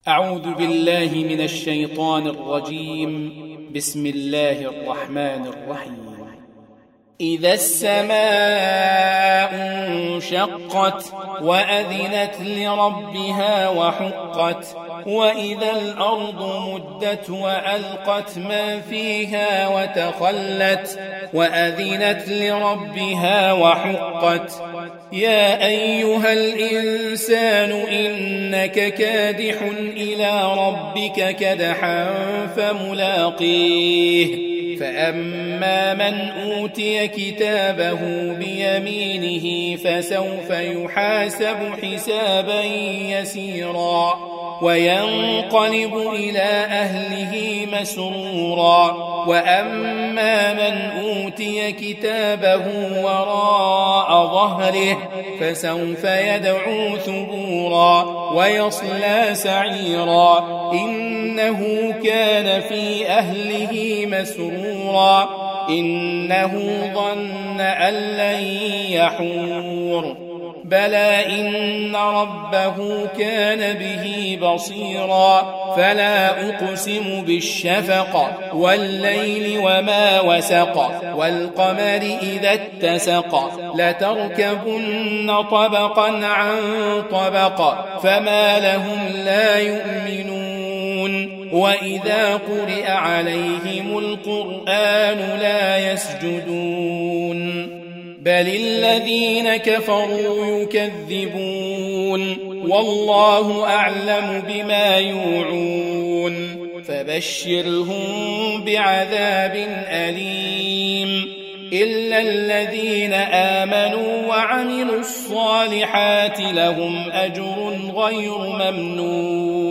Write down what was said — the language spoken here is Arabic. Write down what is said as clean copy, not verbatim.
أعوذ بالله من الشيطان الرجيم. بسم الله الرحمن الرحيم. إذا السماء انشقت وأذنت لربها وحقت وإذا الأرض مدت وألقت ما فيها وتخلت وأذنت لربها وحقت يا أيها الإنسان إنك كادح إلى ربك كدحا فملاقيه فأما من أوتي كتابه بيمينه فسوف يحاسب حسابا يسيرا وينقلب إلى أهله مسرورا وأما من أوتي كتابه وراء ظهره فسوف يدعو ثبورا ويصلى سعيرا إنه كان في أهله مسرورا إنه ظن أن لن يحور بلى إن ربه كان به بصيرا فلا أقسم بالشفق والليل وما وسق والقمر إذا اتسق لتركبن طبقا عن طبق فما لهم لا يؤمنون وإذا قرئ عليهم القرآن لا يسجدون بل الذين كفروا يكذبون والله أعلم بما يوعون فبشرهم بعذاب أليم إلا الذين آمنوا وعملوا الصالحات لهم أجر غير ممنون